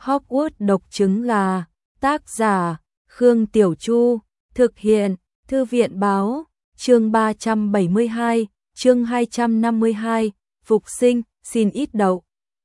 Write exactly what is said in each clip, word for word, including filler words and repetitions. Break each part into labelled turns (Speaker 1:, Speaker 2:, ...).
Speaker 1: Hogwarts độc trứng gà, tác giả, Khương Tiểu Chu, thực hiện, Thư viện báo, chương ba trăm bảy mươi hai, chương hai trăm năm mươi hai, phục sinh, xin ít đậu.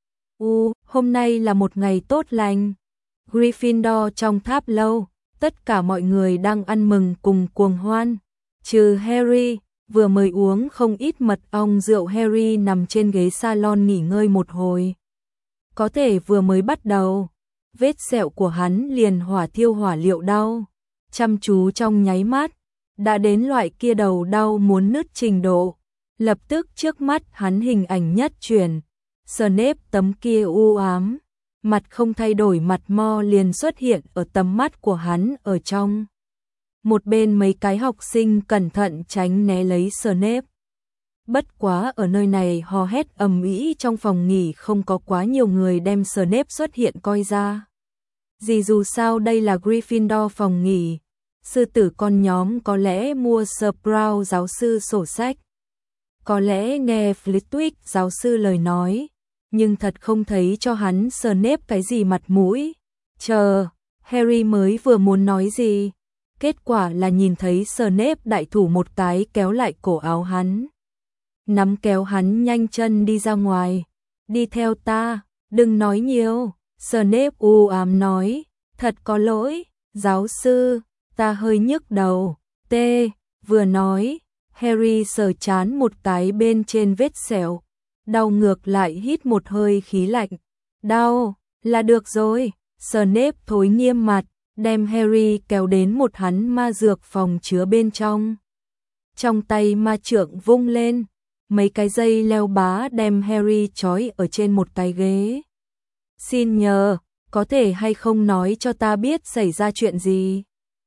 Speaker 1: U, hôm nay là một ngày tốt lành. Gryffindor trong tháp lâu, tất cả mọi người đang ăn mừng cùng cuồng hoan, trừ Harry, vừa mới uống không ít mật ong rượu. Harry nằm trên ghế salon nghỉ ngơi một hồi. Có thể vừa mới bắt đầu, vết sẹo của hắn liền hỏa thiêu hỏa liệu đau, chăm chú trong nháy mắt, đã đến loại kia đầu đau muốn nứt trình độ. Lập tức trước mắt hắn hình ảnh nhất chuyển, Snape tấm kia u ám, mặt không thay đổi mặt mo liền xuất hiện ở tầm mắt của hắn ở trong. Một bên mấy cái học sinh cẩn thận tránh né lấy Snape. Bất quá ở nơi này hò hét ầm ĩ trong phòng nghỉ không có quá nhiều người đem Snape xuất hiện coi ra. Vì dù sao đây là Gryffindor phòng nghỉ, sư tử con nhóm có lẽ mua Sprout giáo sư sổ sách, có lẽ nghe Flitwick giáo sư lời nói, nhưng thật không thấy cho hắn Snape cái gì mặt mũi. Chờ, Harry mới vừa muốn nói gì, kết quả là nhìn thấy Snape đại thủ một cái kéo lại cổ áo hắn, nắm kéo hắn nhanh chân đi ra ngoài. Đi theo ta, đừng nói nhiều. Snape u ám nói, thật có lỗi, giáo sư, ta hơi nhức đầu. T, vừa nói, Harry sờ chán một cái bên trên vết sẹo, đau ngược lại hít một hơi khí lạnh. Đau, là được rồi. Snape thối nghiêm mặt, đem Harry kéo đến một hắn ma dược phòng chứa bên trong. Trong tay ma trượng vung lên, mấy cái dây leo bá đem Harry trói ở trên một cái ghế. Xin nhờ, có thể hay không nói cho ta biết xảy ra chuyện gì?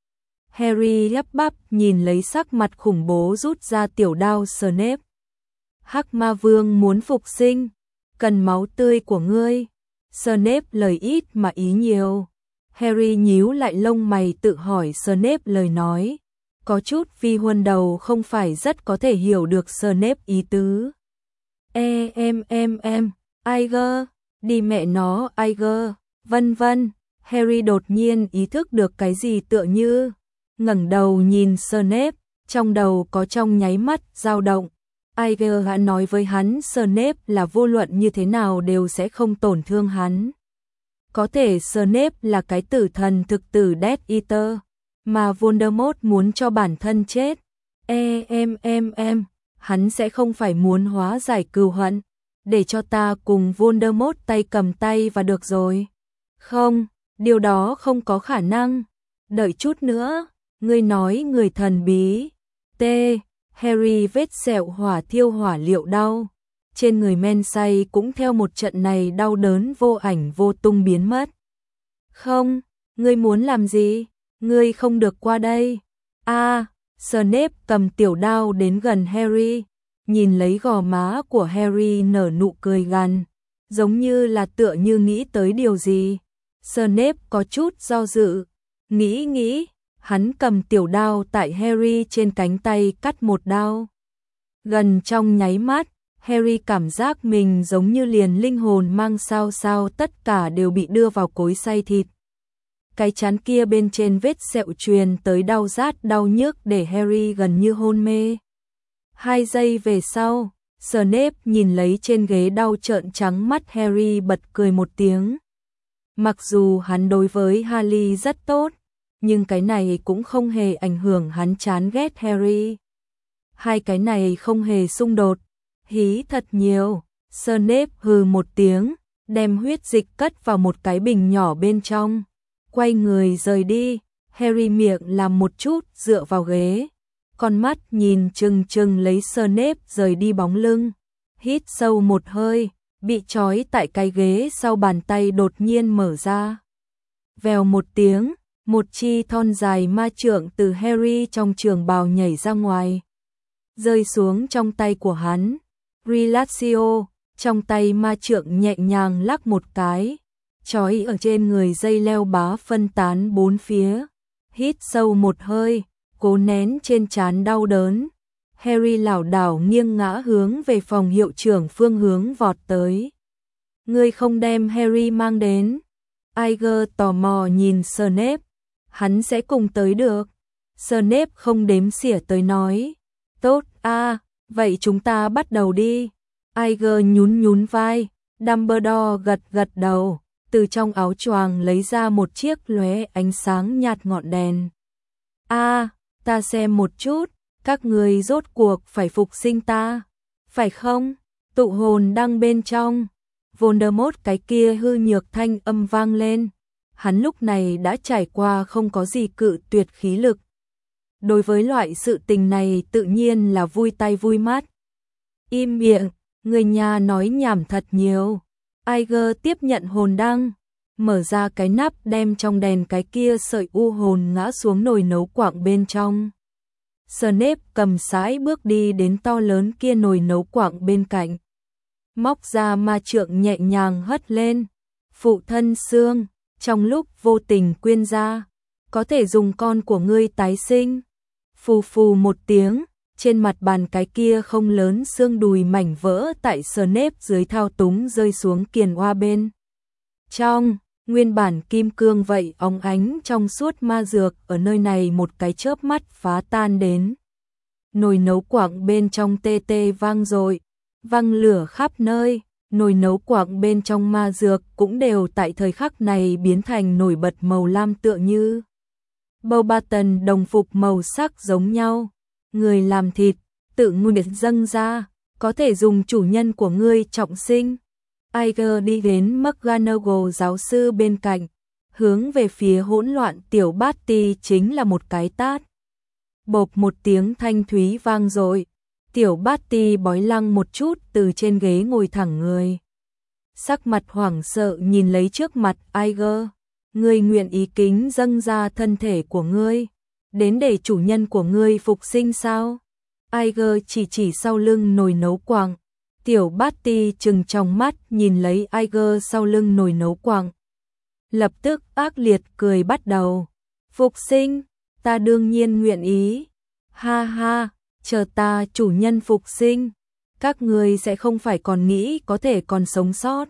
Speaker 1: Harry lắp bắp nhìn lấy sắc mặt khủng bố rút ra tiểu đao Snape. Hắc ma vương muốn phục sinh, cần máu tươi của ngươi. Snape lời ít mà ý nhiều. Harry nhíu lại lông mày tự hỏi Snape lời nói, có chút vi huân đầu không phải rất có thể hiểu được Snape ý tứ. E em em em, Aiger, đi mẹ nó Aiger, vân vân. Harry đột nhiên ý thức được cái gì tựa như, ngẩng đầu nhìn Snape, trong đầu có trong nháy mắt dao động. Aiger đã nói với hắn Snape là vô luận như thế nào đều sẽ không tổn thương hắn. Có thể Snape là cái tử thần thực tử Death Eater, mà Voldemort muốn cho bản thân chết. E em em em, hắn sẽ không phải muốn hóa giải cừu hận, để cho ta cùng Voldemort tay cầm tay và được rồi. Không, điều đó không có khả năng. Đợi chút nữa, ngươi nói người thần bí. T, Harry vết sẹo hỏa thiêu hỏa liệu đau, trên người men say cũng theo một trận này đau đớn vô ảnh vô tung biến mất. Không, ngươi muốn làm gì? Ngươi không được qua đây. A, à, Snape cầm tiểu đao đến gần Harry, nhìn lấy gò má của Harry nở nụ cười gằn, giống như là tựa như nghĩ tới điều gì. Snape có chút do dự, nghĩ nghĩ, hắn cầm tiểu đao tại Harry trên cánh tay cắt một đao. Gần trong nháy mắt, Harry cảm giác mình giống như liền linh hồn mang sao sao tất cả đều bị đưa vào cối xay thịt. Cái chán kia bên trên vết sẹo truyền tới đau rát đau nhức để Harry gần như hôn mê. Hai giây về sau, Snape nhìn lấy trên ghế đau trợn trắng mắt Harry bật cười một tiếng. Mặc dù hắn đối với Harry rất tốt, nhưng cái này cũng không hề ảnh hưởng hắn chán ghét Harry. Hai cái này không hề xung đột. Hí thật nhiều. Snape hừ một tiếng, đem huyết dịch cất vào một cái bình nhỏ bên trong, quay người rời đi. Harry miệng làm một chút dựa vào ghế, con mắt nhìn chừng chừng lấy Snape rời đi bóng lưng. Hít sâu một hơi, bị trói tại cái ghế sau bàn tay đột nhiên mở ra. Vèo một tiếng, một chi thon dài ma trượng từ Harry trong trường bào nhảy ra ngoài, rơi xuống trong tay của hắn. Relatio, trong tay ma trượng nhẹ nhàng lắc một cái, trói ở trên người dây leo bá phân tán bốn phía. Hít sâu một hơi, cố nén trên trán đau đớn. Harry lảo đảo nghiêng ngã hướng về phòng hiệu trưởng phương hướng vọt tới. Ngươi không đem Harry mang đến. Iger tò mò nhìn Snape. Hắn sẽ cùng tới được. Snape không đếm xỉa tới nói. Tốt a, vậy chúng ta bắt đầu đi. Iger nhún nhún vai. Dumbledore gật gật đầu. Từ trong áo choàng lấy ra một chiếc lóe ánh sáng nhạt ngọn đèn. A, ta xem một chút. Các người rốt cuộc phải phục sinh ta. Phải không? Tụ hồn đang bên trong. Voldemort cái kia hư nhược thanh âm vang lên. Hắn lúc này đã trải qua không có gì cự tuyệt khí lực. Đối với loại sự tình này tự nhiên là vui tay vui mắt. Im miệng, người nhà nói nhảm thật nhiều. Iger tiếp nhận hồn đăng, mở ra cái nắp đem trong đèn cái kia sợi u hồn ngã xuống nồi nấu quặng bên trong. Snape cầm sải bước đi đến to lớn kia nồi nấu quặng bên cạnh. Móc ra ma trượng nhẹ nhàng hất lên. Phụ thân xương, trong lúc vô tình quyên ra, có thể dùng con của ngươi tái sinh. Phù phù một tiếng, trên mặt bàn cái kia không lớn xương đùi mảnh vỡ tại Snape dưới thao túng rơi xuống kiền oa bên. Trong, nguyên bản kim cương vậy óng ánh trong suốt ma dược ở nơi này một cái chớp mắt phá tan đến. Nồi nấu quặng bên trong tê tê vang dội, văng lửa khắp nơi, nồi nấu quặng bên trong ma dược cũng đều tại thời khắc này biến thành nổi bật màu lam tựa như Beauxbaton đồng phục màu sắc giống nhau. Người làm thịt, tự nguyện dâng ra, có thể dùng chủ nhân của ngươi trọng sinh. Iger đi đến McGonagall giáo sư bên cạnh, hướng về phía hỗn loạn tiểu Barty chính là một cái tát. Bộp một tiếng thanh thúy vang dội, tiểu Barty bói lăng một chút từ trên ghế ngồi thẳng người. Sắc mặt hoảng sợ nhìn lấy trước mặt Iger. Ngươi nguyện ý kính dâng ra thân thể của ngươi, đến để chủ nhân của ngươi phục sinh sao? Iger chỉ chỉ sau lưng nồi nấu quặng. Tiểu Barty trừng trong mắt nhìn lấy Iger sau lưng nồi nấu quặng. Lập tức ác liệt cười bắt đầu. Phục sinh, ta đương nhiên nguyện ý. Ha ha, chờ ta chủ nhân phục sinh, các ngươi sẽ không phải còn nghĩ có thể còn sống sót.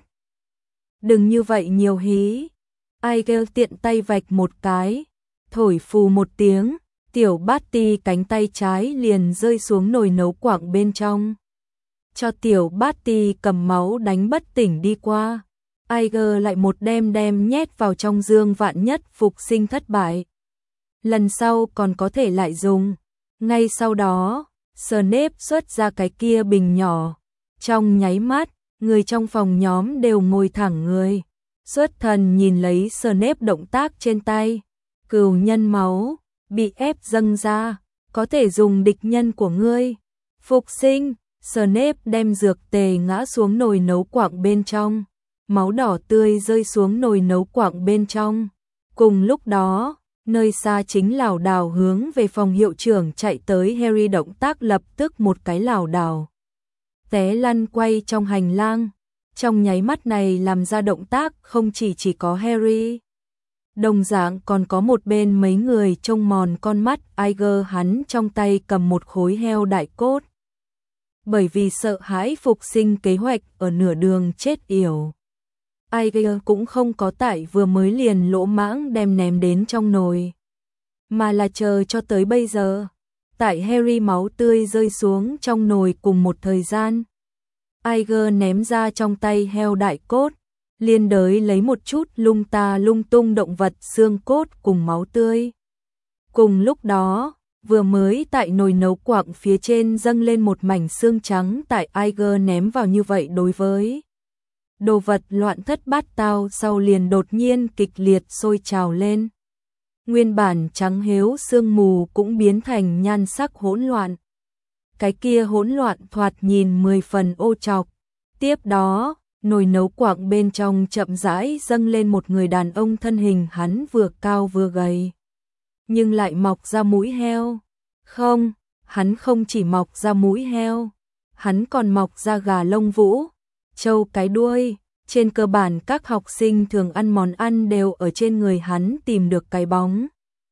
Speaker 1: Đừng như vậy nhiều hí. Iger tiện tay vạch một cái, thổi phù một tiếng, tiểu Barty cánh tay trái liền rơi xuống nồi nấu quặng bên trong. Cho tiểu Barty cầm máu đánh bất tỉnh đi qua. Iger lại một đem đem nhét vào trong dương, vạn nhất phục sinh thất bại, lần sau còn có thể lại dùng. Ngay sau đó, Snape xuất ra cái kia bình nhỏ. Trong nháy mắt, người trong phòng nhóm đều ngồi thẳng người. Xuất thần nhìn lấy Snape động tác trên tay. Cừu nhân máu, bị ép dâng ra, có thể dùng địch nhân của ngươi. Phục sinh, Snape đem dược tề ngã xuống nồi nấu quặng bên trong. Máu đỏ tươi rơi xuống nồi nấu quặng bên trong. Cùng lúc đó, nơi xa chính lảo đảo hướng về phòng hiệu trưởng chạy tới Harry, động tác lập tức một cái lảo đảo té lăn quay trong hành lang. Trong nháy mắt này làm ra động tác không chỉ chỉ có Harry, đồng dạng còn có một bên mấy người trông mòn con mắt. Iger hắn trong tay cầm một khối heo đại cốt. Bởi vì sợ hãi phục sinh kế hoạch ở nửa đường chết yểu, Iger cũng không có tại vừa mới liền lỗ mãng đem ném đến trong nồi, mà là chờ cho tới bây giờ. Tại Harry máu tươi rơi xuống trong nồi cùng một thời gian, Iger ném ra trong tay heo đại cốt, liên đới lấy một chút lung ta lung tung động vật xương cốt cùng máu tươi. Cùng lúc đó, vừa mới tại nồi nấu quặng phía trên dâng lên một mảnh xương trắng tại Iger ném vào như vậy đối với đồ vật loạn thất bát tao sau liền đột nhiên kịch liệt sôi trào lên. Nguyên bản trắng hếu sương mù cũng biến thành nhan sắc hỗn loạn. Cái kia hỗn loạn thoạt nhìn mười phần ô trọc. Tiếp đó, nồi nấu quặng bên trong chậm rãi dâng lên một người đàn ông, thân hình hắn vừa cao vừa gầy, nhưng lại mọc ra mũi heo. Không, hắn không chỉ mọc ra mũi heo, hắn còn mọc ra gà lông vũ, trâu cái đuôi. Trên cơ bản các học sinh thường ăn món ăn đều ở trên người hắn tìm được cái bóng.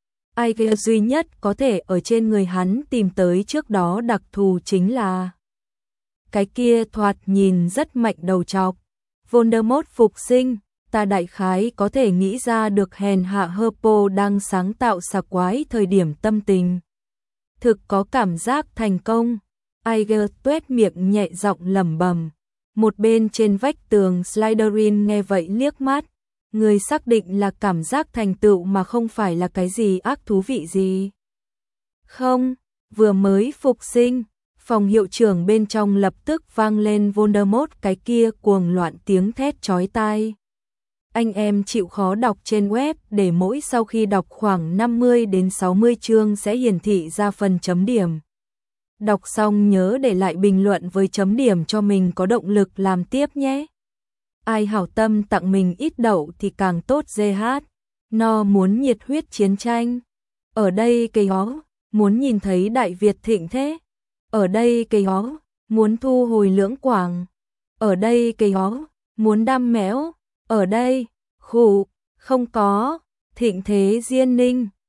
Speaker 1: Iger duy nhất có thể ở trên người hắn tìm tới trước đó đặc thù chính là cái kia thoạt nhìn rất mạnh đầu trọc. Voldemort phục sinh, ta đại khái có thể nghĩ ra được hèn hạ Herpo đang sáng tạo sạc quái thời điểm tâm tình. Thực có cảm giác thành công. Iger tuét miệng nhẹ giọng lẩm bẩm. Một bên trên vách tường Slytherin nghe vậy liếc mắt. Người xác định là cảm giác thành tựu mà không phải là cái gì ác thú vị gì. Không, vừa mới phục sinh, phòng hiệu trưởng bên trong lập tức vang lên Voldemort cái kia cuồng loạn tiếng thét chói tai. Anh em chịu khó đọc trên web để mỗi sau khi đọc khoảng năm mươi đến sáu mươi chương sẽ hiển thị ra phần chấm điểm. Đọc xong nhớ để lại bình luận với chấm điểm cho mình có động lực làm tiếp nhé. Ai hảo tâm tặng mình ít đậu thì càng tốt giê hát. No muốn nhiệt huyết chiến tranh. Ở đây cây hó, muốn nhìn thấy Đại Việt thịnh thế. Ở đây cây hó, muốn thu hồi lưỡng quảng. Ở đây cây hó, muốn đam méo. Ở đây, khủ, không có, thịnh thế diên ninh.